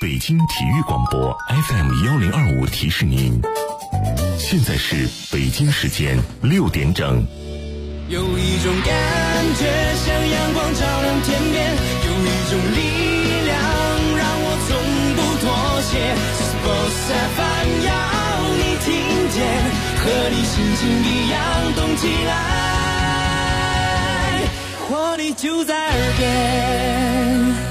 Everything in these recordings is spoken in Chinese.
北京体育广播 FM1025提示您，现在是北京时间6点整。 有一种感觉像阳光照亮天边，有一种力量让我从不妥协。Sports FM 要你听见，和你心情一样动起来，活力就在耳边。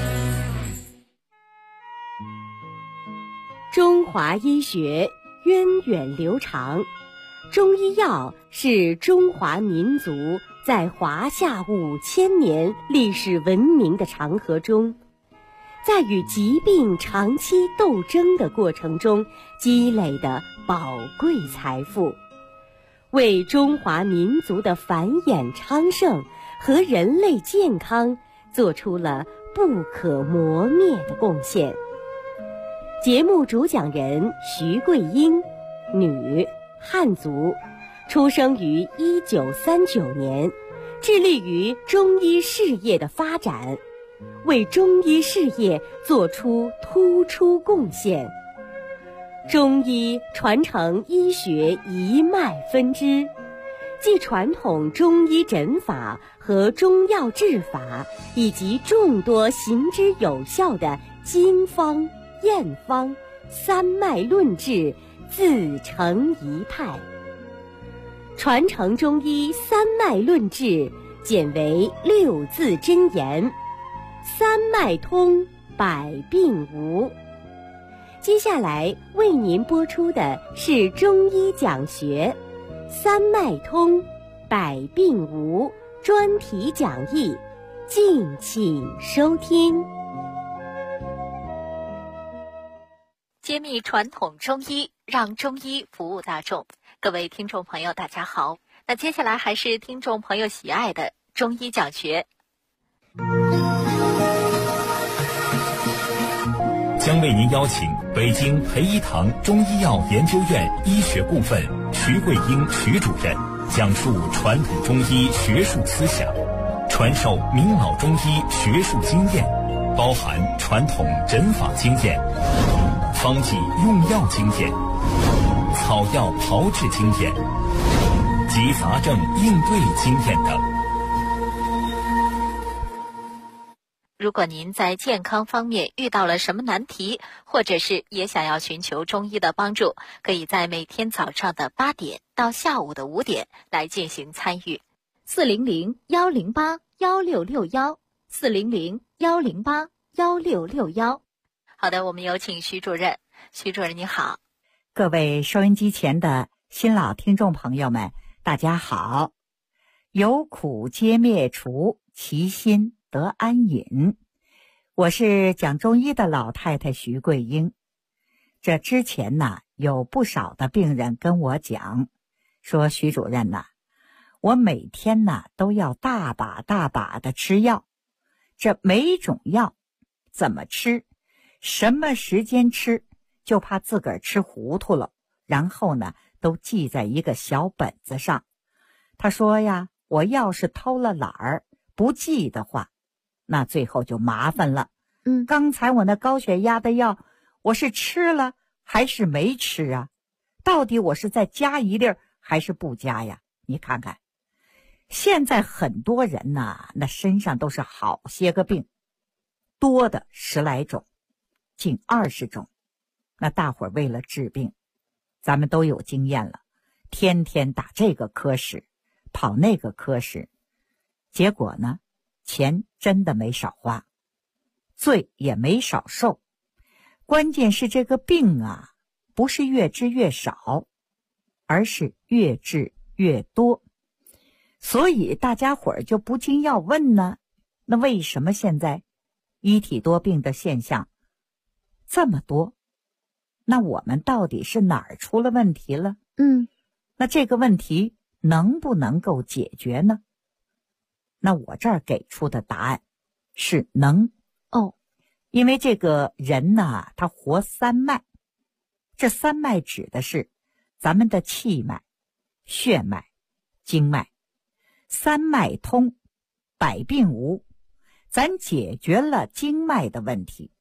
中华医学源远流长，中医药是中华民族在华夏5000年历史文明的长河中，在与疾病长期斗争的过程中积累的宝贵财富，为中华民族的繁衍昌盛和人类健康做出了不可磨灭的贡献。节目主讲人徐桂英，女，汉族，出生于1939年，致力于中医事业的发展，为中医事业做出突出贡献。中医传承医学一脉分支，即传统中医诊法和中药治法，以及众多行之有效的经方、验方、三脉论治自成一派。传承中医三脉论治简为6字真言：三脉通，百病无。接下来为您播出的是中医讲学三脉通，百病无专题讲义，敬请收听。 揭秘传统中医，让中医服务大众。各位听众朋友大家好，那接下来还是听众朋友喜爱的中医讲学。 将为您邀请北京培一堂中医药研究院医学部分徐桂英徐主任讲述传统中医学术思想，传授明老中医学术经验，包含传统诊法经验、方剂用药经验、草药炮制经验及杂症应对经验等。 如果您在健康方面遇到了什么难题，或者是也想要寻求中医的帮助，可以在每天早上的8点到下午的5点来进行参与。400-108-1661，400-108-1661。好的，我们有请徐主任。徐主任你好。 各位收音机前的新老听众朋友们，大家好。有苦皆灭除，其心得安隐。我是讲中医的老太太徐桂英。这之前呢，有不少的病人跟我讲，说徐主任呐，我每天呢都要大把大把的吃药，这每种药怎么吃，什么时间吃，就怕自个儿吃糊涂了，然后呢都记在一个小本子上。他说呀，我要是偷了懒儿不记的话，那最后就麻烦了。刚才我那高血压的药，我是吃了还是没吃啊？到底我是再加一粒儿还是不加呀？你看看，现在很多人呐，那身上都是好些个病，多的10来种，近20种。那大伙儿为了治病，咱们都有经验了，天天打这个科室，跑那个科室，结果呢，钱真的没少花，罪也没少受。关键是这个病啊，不是越治越少，而是越治越多。所以大家伙儿就不禁要问呢，那为什么现在一体多病的现象这么多？那我们到底是哪儿出了问题了？那这个问题能不能够解决呢？那我这儿给出的答案是能。因为这个人呐，他活三脉，这三脉指的是咱们的气脉、血脉、经脉。三脉通，百病无。咱解决了经脉的问题，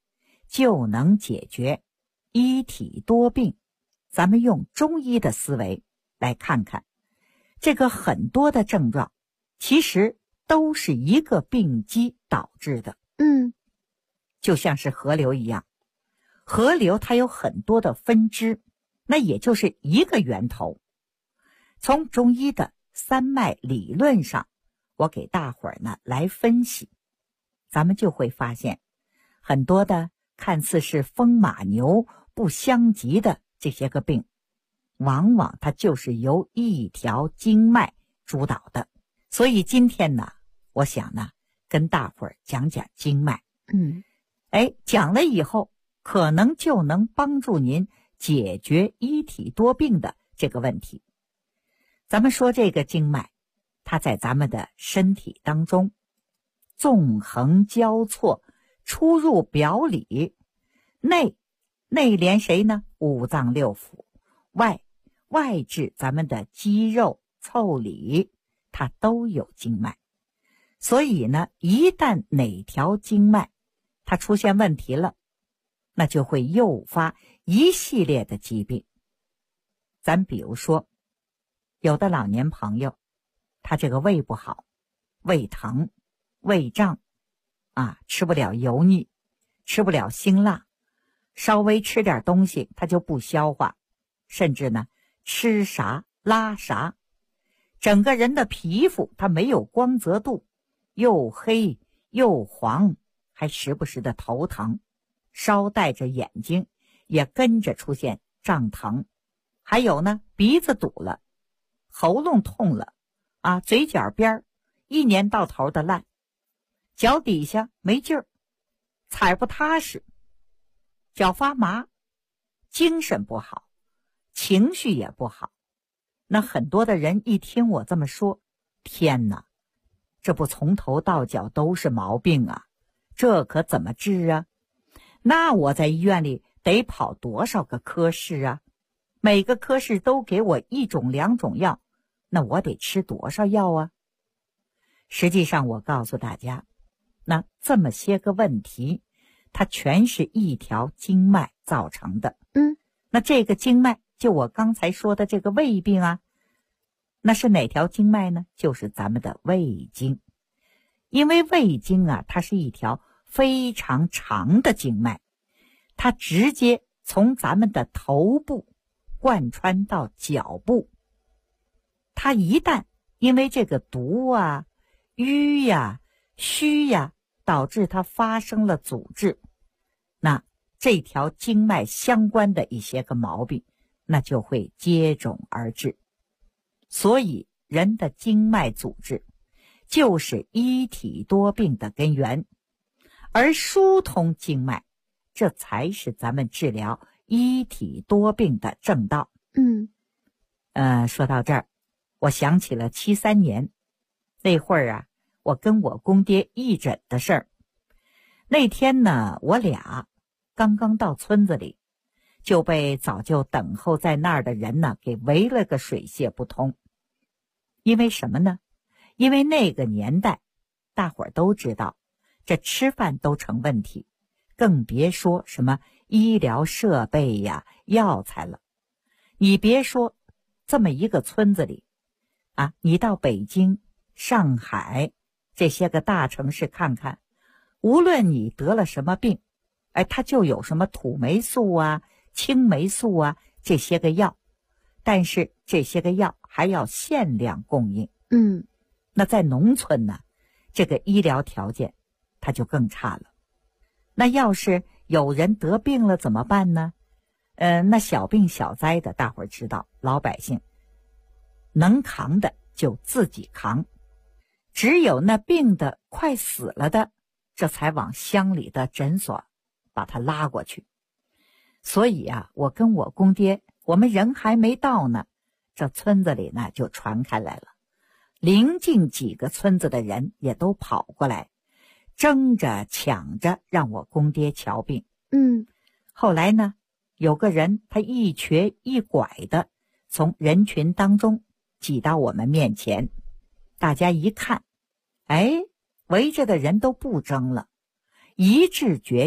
就能解决一体多病。咱们用中医的思维来看看，这个很多的症状其实都是一个病机导致的。就像是河流一样，河流它有很多的分支，那也就是一个源头。从中医的三脉理论上，我给大伙儿呢来分析，咱们就会发现很多的看似是风马牛不相及的这些个病，往往它就是由一条经脉主导的。所以今天呢，我想呢跟大伙儿讲讲经脉。讲了以后可能就能帮助您解决一体多病的这个问题。咱们说这个经脉，它在咱们的身体当中纵横交错，出入表里。内连谁呢？五脏六腑。外治咱们的肌肉腠理，它都有经脉。所以呢，一旦哪条经脉它出现问题了，那就会诱发一系列的疾病。咱比如说，有的老年朋友，他这个胃不好，胃疼、胃胀吃不了油腻，吃不了辛辣，稍微吃点东西他就不消化，甚至呢吃啥拉啥，整个人的皮肤它没有光泽度，又黑又黄，还时不时的头疼，梢带着眼睛也跟着出现胀疼，还有呢鼻子堵了，喉咙痛了嘴角边一年到头的烂，脚底下没劲儿，踩不踏实，脚发麻，精神不好，情绪也不好。那很多的人一听我这么说，天哪，这不从头到脚都是毛病啊，这可怎么治啊？那我在医院里得跑多少个科室啊？每个科室都给我一种两种药，那我得吃多少药啊？实际上我告诉大家，那这么些个问题，它全是一条经脉造成的。那这个经脉就我刚才说的这个胃病那是哪条经脉呢？就是咱们的胃经。因为胃经它是一条非常长的经脉，它直接从咱们的头部贯穿到脚部。它一旦因为这个毒瘀虚导致它发生了阻滞，那这条经脉相关的一些个毛病，那就会接踵而至。所以人的经脉阻滞就是一体多病的根源，而疏通经脉，这才是咱们治疗一体多病的正道。说到这儿，我想起了73年那会儿我跟我公爹义诊的事儿。那天呢，我俩刚刚到村子里，就被早就等候在那儿的人呢给围了个水泄不通。因为什么呢？因为那个年代大伙儿都知道，这吃饭都成问题，更别说什么医疗设备药材了。你别说这么一个村子里你到北京、上海这些个大城市看看，无论你得了什么病，它就有什么土霉素青霉素这些个药，但是这些个药还要限量供应。那在农村呢，这个医疗条件它就更差了。那要是有人得病了怎么办呢？那小病小灾的大伙儿知道，老百姓能扛的就自己扛，只有那病的快死了的，这才往乡里的诊所把他拉过去。所以我跟我公爹，我们人还没到呢，这村子里呢就传开来了，邻近几个村子的人也都跑过来，争着抢着让我公爹瞧病。后来呢，有个人他一瘸一拐的从人群当中挤到我们面前，大家一看，围着的人都不争了，一致决定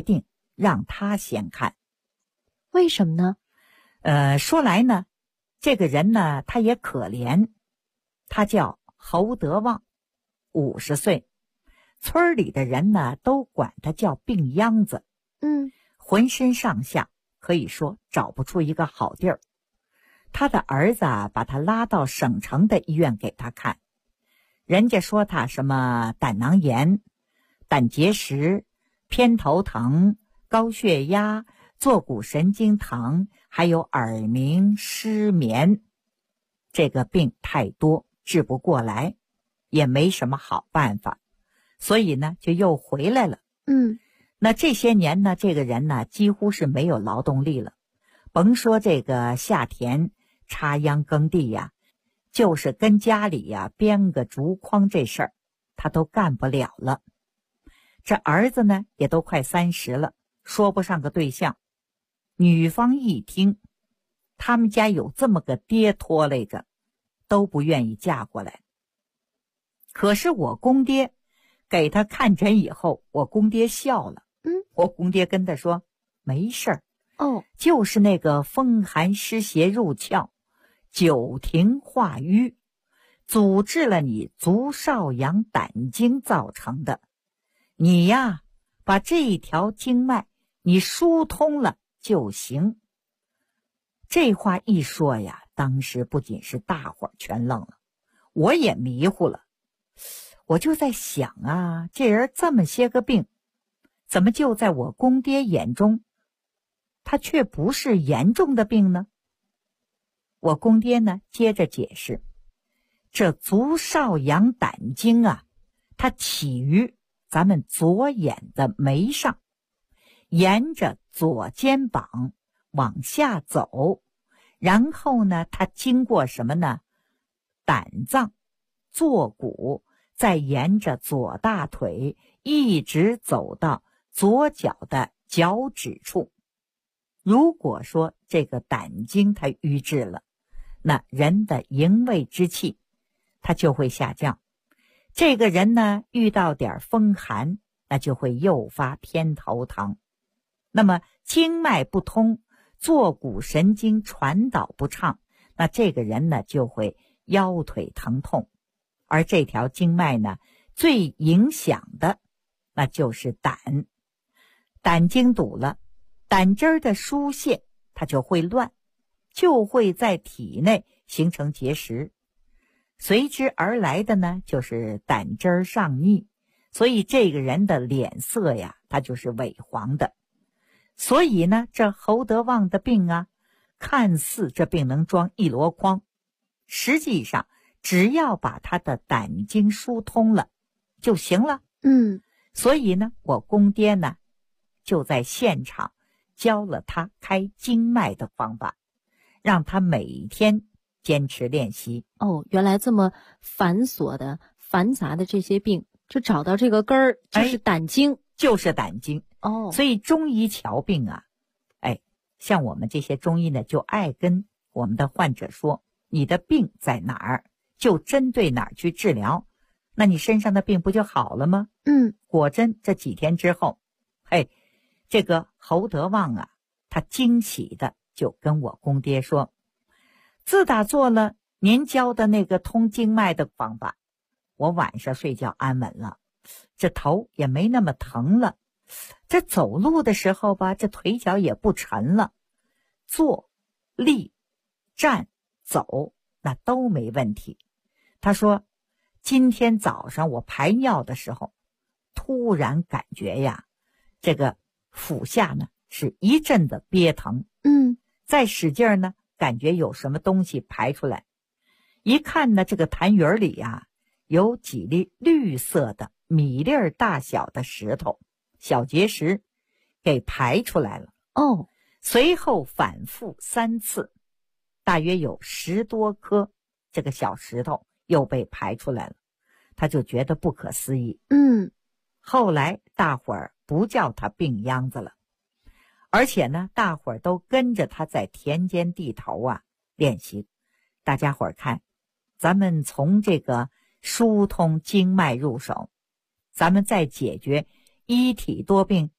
让他先看。 为什么呢？ 说来呢，这个人呢，他也可怜，他叫侯德旺，50岁，村里的人呢都管他叫病秧子，浑身上下可以说找不出一个好地儿。他的儿子把他拉到省城的医院给他看，人家说他什么胆囊炎、胆结石、偏头疼、高血压、坐骨神经疼，还有耳鸣、失眠。这个病太多，治不过来，也没什么好办法，所以呢就又回来了。那这些年呢，这个人呢几乎是没有劳动力了，甭说这个下田插秧耕地呀，就是跟家里呀编个竹筐这事儿他都干不了了。这儿子呢也都快30了，说不上个对象。女方一听他们家有这么个爹拖累着，都不愿意嫁过来。可是我公爹给他看诊以后，我公爹笑了。我公爹跟他说没事儿，就是那个风寒湿邪入窍，久停化瘀，阻滞了你足少阳胆经造成的。你呀把这一条经脉你疏通了就行。这话一说呀，当时不仅是大伙儿全愣了，我也迷糊了。我就在想啊，这人这么些个病，怎么就在我公爹眼中他却不是严重的病呢？我公爹呢接着解释，这足少阳胆经啊，它起于咱们左眼的眉上，沿着左肩膀往下走，然后呢它经过什么呢？胆脏、坐骨，再沿着左大腿一直走到左脚的脚趾处。如果说这个胆经它瘀滞了，那人的营卫之气它就会下降。这个人呢遇到点风寒，那就会诱发偏头疼。那么经脉不通，坐骨神经传导不畅，那这个人呢就会腰腿疼痛。而这条经脉呢最影响的那就是胆，胆经堵了，胆汁儿的疏泄它就会乱，就会在体内形成结石，随之而来的呢就是胆汁儿上逆，所以这个人的脸色呀他就是萎黄的。所以呢这侯德旺的病啊，看似这病能装一箩筐，实际上只要把他的胆经疏通了就行了。所以呢我公爹呢就在现场教了他开经脉的方法，让他每天坚持练习。 原来这么繁杂的这些病，就找到这个根儿，就是胆经， 就是胆经。所以中医瞧病啊，像我们这些中医呢，就爱跟我们的患者说，你的病在哪儿，就针对哪儿去治疗，那你身上的病不就好了吗？果真这几天之后，这个侯德旺啊，他惊喜的就跟我公爹说，自打做了您教的那个通经脉的方法，我晚上睡觉安稳了，这头也没那么疼了，这走路的时候吧，这腿脚也不沉了，坐、立、站、走那都没问题。他说今天早上我排尿的时候，突然感觉呀，这个腹下呢是一阵的憋疼，再使劲呢，感觉有什么东西排出来，一看呢，这个痰盂里呀有几粒绿色的米粒儿大小的石头，小结石给排出来了。随后反复3次，大约有10多颗这个小石头又被排出来了，他就觉得不可思议。后来大伙儿不叫他病秧子了，而且呢大伙儿都跟着他在田间地头啊练习。大家伙儿看，咱们从这个疏通经脉入手，咱们再解决一体多病，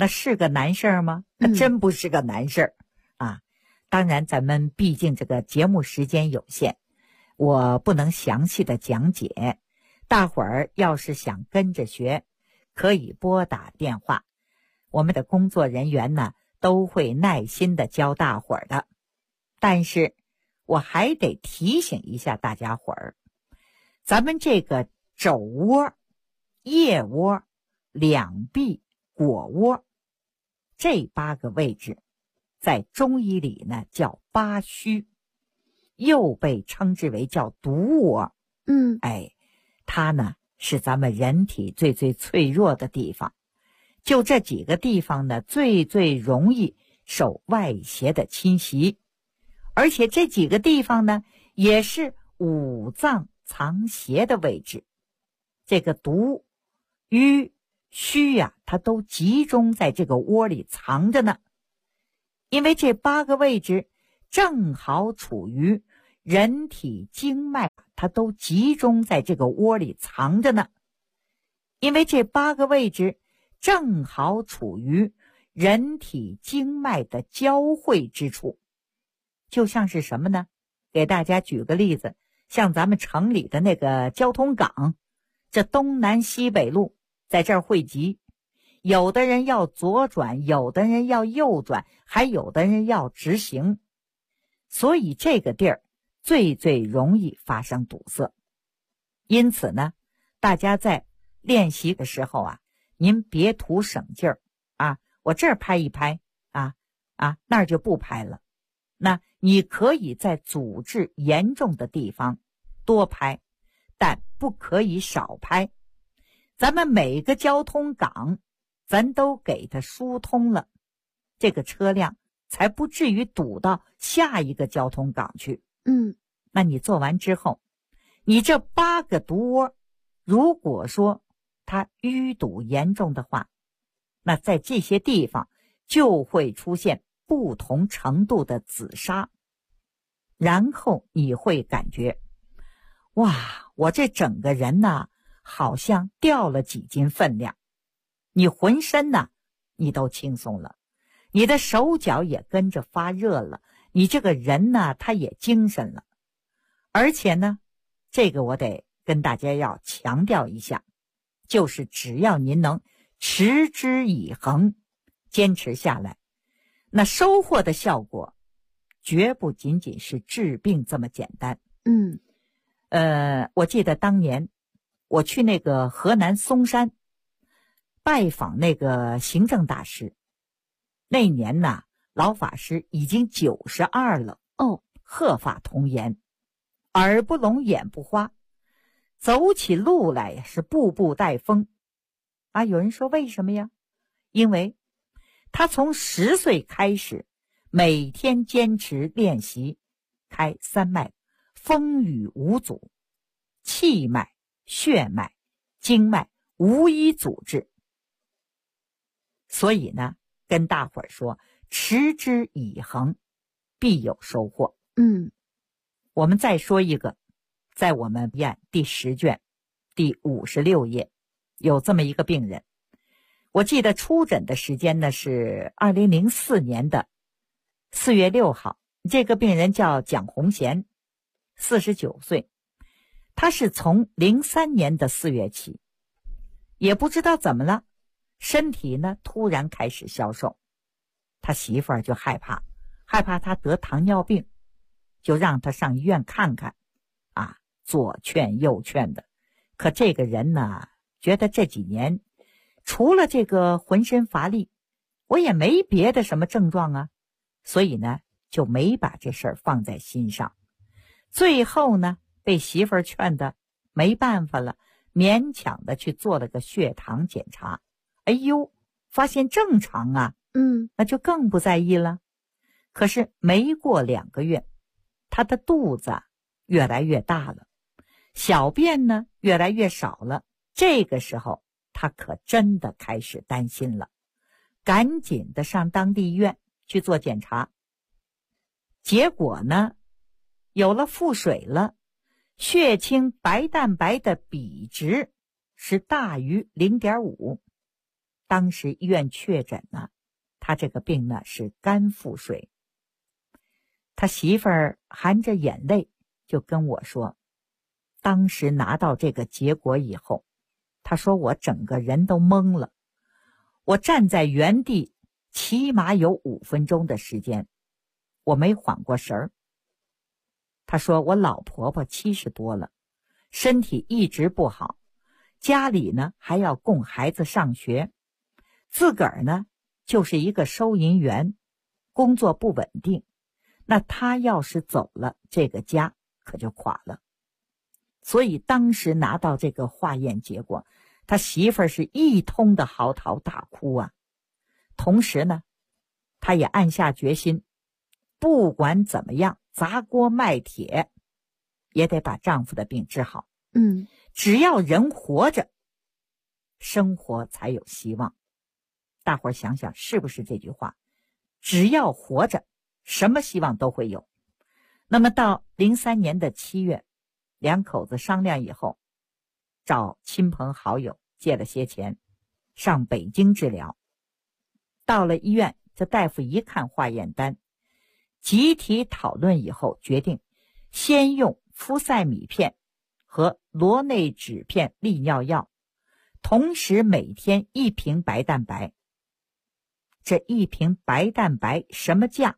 那是个难事儿吗？那真不是个难事儿啊。当然咱们毕竟这个节目时间有限，我不能详细的讲解，大伙儿要是想跟着学，可以拨打电话，我们的工作人员呢都会耐心的教大伙儿的。但是我还得提醒一下大家伙儿，咱们这个肘窝、腋窝、两臂、腘窝这8个位置，在中医里呢叫八虚，又被称之为叫毒窝。它呢是咱们人体最脆弱的地方，就这几个地方呢最容易受外邪的侵袭，而且这几个地方呢也是五脏藏邪的位置。这个毒、瘀、虚呀，它都集中在这个窝里藏着呢。因为这8个位置正好处于人体经脉，它都集中在这个窝里藏着呢。因为这8个位置正好处于人体经脉的交汇之处。就像是什么呢？给大家举个例子，像咱们城里的那个交通岗，这东南西北路在这儿汇集，有的人要左转，有的人要右转，还有的人要直行，所以这个地儿最容易发生堵塞。因此呢，大家在练习的时候啊，您别图省劲儿啊，我这儿拍一拍那儿就不拍了。那你可以在阻滞严重的地方多拍，但不可以少拍。咱们每个交通岗咱都给它疏通了，这个车辆才不至于堵到下一个交通岗去。那你做完之后，你这8个毒窝，如果说它淤堵严重的话，那在这些地方就会出现不同程度的紫砂，然后你会感觉，哇，我这整个人呢好像掉了几斤分量，你浑身呢你都轻松了，你的手脚也跟着发热了，你这个人呢他也精神了。而且呢，这个我得跟大家要强调一下，就是只要您能持之以恒，坚持下来，那收获的效果绝不仅仅是治病这么简单。我记得当年我去那个河南嵩山拜访那个行政大师，那年呢老法师已经92了，鹤发童颜，耳不聋眼不花，走起路来呀是步步带风啊。有人说为什么呀？因为他从10岁开始每天坚持练习，开3脉，风雨无阻，气脉、血脉、经脉无一阻滞。所以呢，跟大伙儿说，持之以恒，必有收获。我们再说一个，在我们医案第10卷第56页有这么一个病人，我记得出诊的时间呢是2004年的4月6号，这个病人叫蒋红贤，49岁，他是从03年的4月起，也不知道怎么了，身体呢突然开始消瘦，他媳妇儿就害怕他得糖尿病，就让他上医院看看啊，左劝右劝的。可这个人呢觉得这几年除了这个浑身乏力，我也没别的什么症状啊，所以呢就没把这事儿放在心上。最后呢被媳妇儿劝的没办法了，勉强的去做了个血糖检查，哎呦，发现正常啊，那就更不在意了。可是没过2个月，他的肚子越来越大了，小便呢越来越少了，这个时候他可真的开始担心了，赶紧的上当地医院去做检查。结果呢有了腹水了，血清白蛋白的比值是大于 0.5， 当时医院确诊呢，他这个病呢是肝腹水。他媳妇儿含着眼泪就跟我说，当时拿到这个结果以后，他说我整个人都懵了，我站在原地起码有5分钟的时间，我没缓过神儿。他说我老婆婆70多了，身体一直不好，家里呢还要供孩子上学，自个儿呢就是一个收银员，工作不稳定，那他要是走了，这个家可就垮了。所以当时拿到这个化验结果，他媳妇儿是一通的嚎啕大哭啊。同时呢，他也暗下决心，不管怎么样，砸锅卖铁也得把丈夫的病治好。只要人活着，生活才有希望。大伙儿想想是不是这句话？只要活着，什么希望都会有。那么到03年的7月，两口子商量以后，找亲朋好友借了些钱，上北京治疗。到了医院，这大夫一看化验单，集体讨论以后决定先用呋塞米片和螺内酯片利尿药，同时每天1瓶白蛋白。这1瓶白蛋白什么价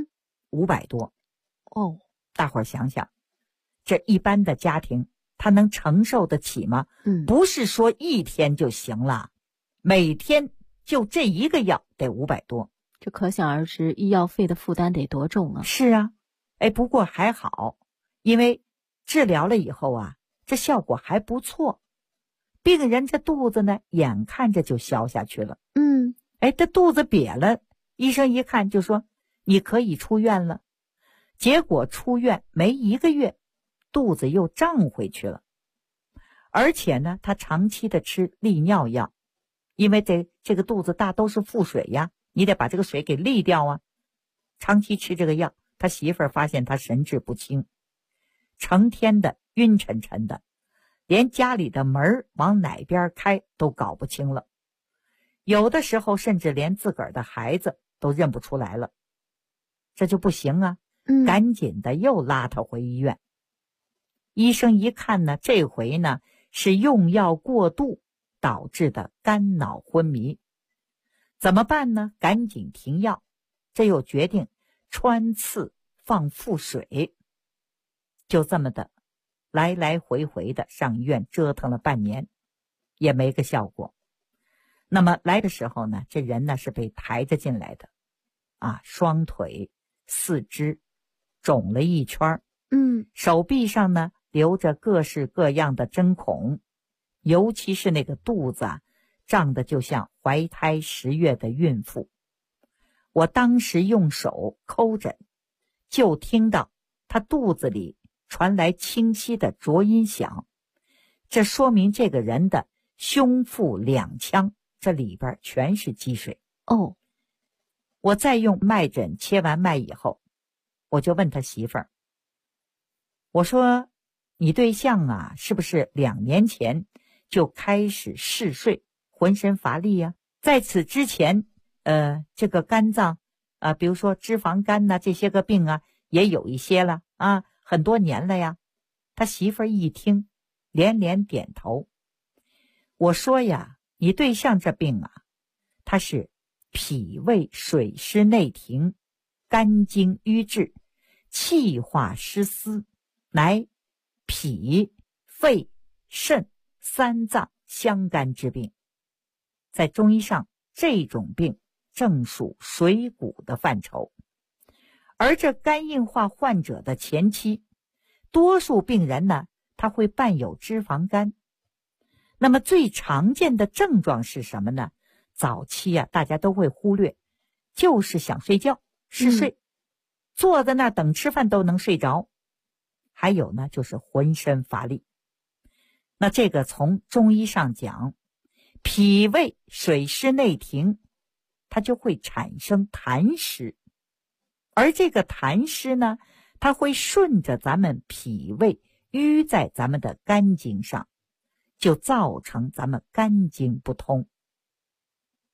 ？500多。大伙儿想想，这一般的家庭他能承受得起吗？不是说1天就行了，每天就这一个药得500多。 这可想而知医药费的负担得多重啊。 是啊，不过还好，因为治疗了以后啊，这效果还不错，病人这肚子呢眼看着就消下去了。这肚子瘪了，医生一看就说你可以出院了。结果出院没1个月，肚子又胀回去了。而且呢，他长期的吃利尿药，因为这个肚子大都是腹水呀，你得把这个水给利掉啊。长期吃这个药，他媳妇儿发现他神志不清，成天的晕沉沉的，连家里的门往哪边开都搞不清了，有的时候甚至连自个儿的孩子都认不出来了。这就不行啊，赶紧的又拉他回医院。医生一看呢，这回呢是用药过度导致的肝脑昏迷，怎么办呢？赶紧停药。这又决定穿刺放腹水。就这么的来来回回的上医院折腾了半年，也没个效果。那么来的时候呢，这人呢是被抬着进来的啊，双腿4肢肿了一圈，手臂上呢留着各式各样的针孔，尤其是那个肚子啊，胀得就像怀胎10月的孕妇。我当时用手抠诊，就听到他肚子里传来清晰的浊音响，这说明这个人的胸腹2腔这里边全是积水。我再用脉诊切完脉以后，我就问他媳妇儿，我说你对象啊是不是2年前就开始嗜睡，浑身乏力呀？在此之前这个肝脏比如说脂肪肝呐，这些个病啊也有一些了啊，很多年了呀。他媳妇儿一听连连点头。我说呀，你对象这病啊，他是脾胃水湿内停，肝经瘀滞，气化失司，乃脾肺肾3脏相干之病。在中医上，这种病正属水谷的范畴。而这肝硬化患者的前期，多数病人呢，他会伴有脂肪肝。那么最常见的症状是什么呢？早期啊，大家都会忽略，就是想睡觉，嗜睡，坐在那儿等吃饭都能睡着。还有呢，就是浑身乏力。那这个从中医上讲，脾胃水湿内停，它就会产生痰湿，而这个痰湿呢，它会顺着咱们脾胃淤在咱们的肝经上，就造成咱们肝经不通。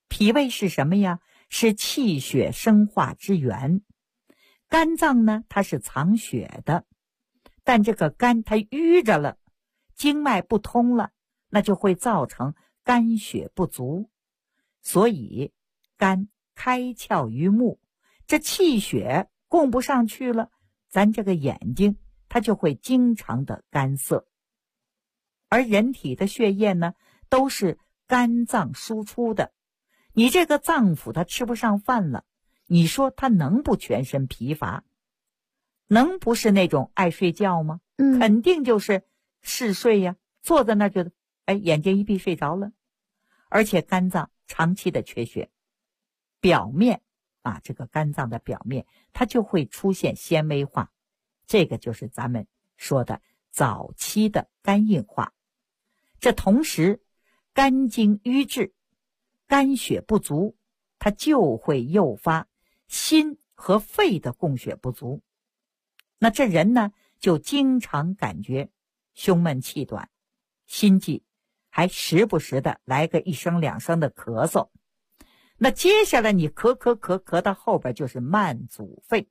脾胃是什么呀？是气血生化之源。肝脏呢，它是藏血的，但这个肝它淤着了，经脉不通了，那就会造成肝血不足。所以肝开窍于目，这气血供不上去了，咱这个眼睛它就会经常的干涩。而人体的血液呢，都是肝脏输出的，你这个脏腑它吃不上饭了，你说它能不全身疲乏？能不是那种爱睡觉吗？肯定就是嗜睡呀，坐在那儿觉得眼睛一闭睡着了。而且肝脏长期的缺血，表面这个肝脏的表面它就会出现纤维化，这个就是咱们说的早期的肝硬化。这同时肝经瘀滞，肝血不足，它就会诱发心和肺的供血不足。那这人呢，就经常感觉胸闷气短，心悸，还时不时的来个1声2声的咳嗽。那接下来你咳到后边就是慢阻肺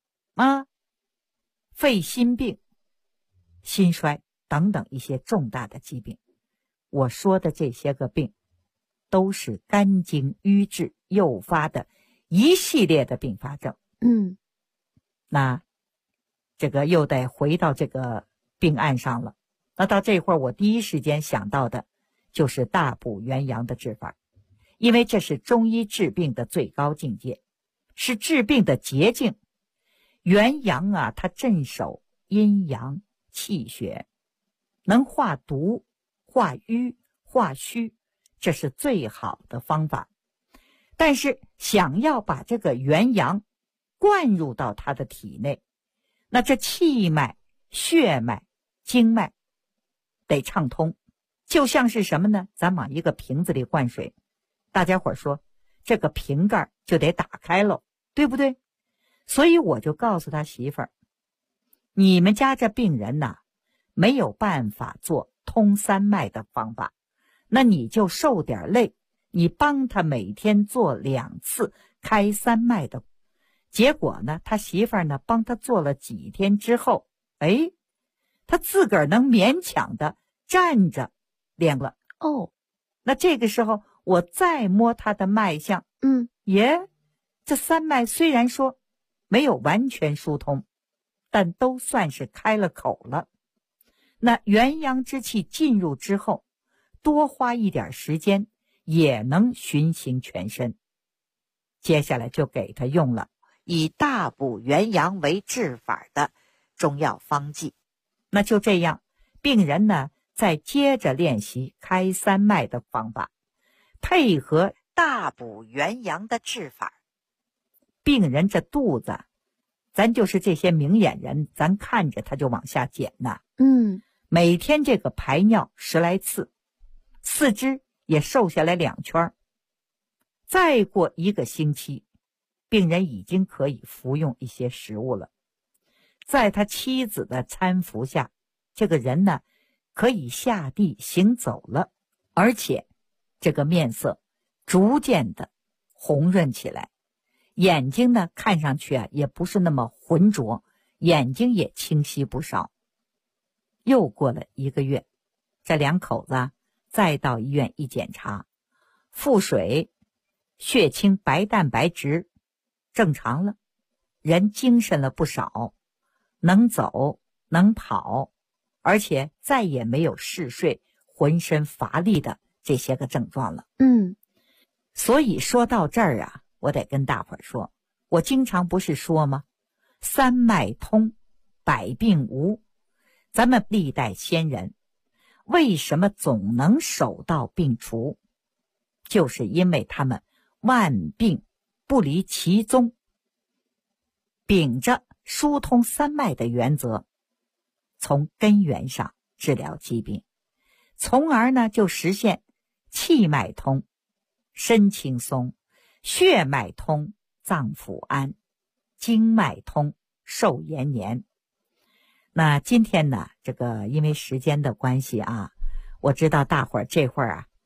肺心病、心衰等等一些重大的疾病。我说的这些个病都是肝经瘀滞诱发的一系列的并发症。那这个又得回到这个病案上了。那到这会儿我第一时间想到的就是大补元阳的治法，因为这是中医治病的最高境界，是治病的捷径。元阳它镇守阴阳气血，能化毒、化瘀、化虚，这是最好的方法。但是想要把这个元阳灌入到他的体内，那这气脉、血脉、经脉得畅通。就像是什么呢？咱往一个瓶子里灌水，大家伙说这个瓶盖就得打开了，对不对？所以我就告诉他媳妇儿，你们家这病人没有办法做通三脉的方法，那你就受点累，你帮他每天做2次开三脉的。结果呢，他媳妇儿呢帮他做了几天之后，他自个儿能勉强的站着练了。那这个时候我再摸他的脉象，这三脉虽然说没有完全疏通，但都算是开了口了。那元阳之气进入之后，多花一点时间也能循行全身。接下来就给他用了以大补元阳为治法的中药方剂。那就这样，病人呢再接着练习开三脉的方法，配合大补元阳的治法，病人这肚子，咱就是这些明眼人，咱看着他就往下减每天这个排尿10来次，四肢也瘦下来2圈。再过1个星期，病人已经可以服用一些食物了。在他妻子的搀扶下，这个人呢可以下地行走了，而且这个面色逐渐的红润起来，眼睛呢看上去也不是那么浑浊，眼睛也清晰不少。又过了1个月，这2口子再到医院一检查，腹水、血清白蛋白值正常了，人精神了不少，能走能跑，而且再也没有嗜睡、浑身乏力的这些个症状了。所以说到这儿我得跟大伙儿说，我经常不是说吗？三脉通，百病无。咱们历代先人为什么总能手到病除？就是因为他们万病不离其宗，秉着疏通三脉的原则，从根源上治疗疾病，从而呢就实现气脉通，身轻松；血脉通，脏腑安；经脉通，寿延年。那今天呢，这个因为时间的关系我知道大伙儿这会儿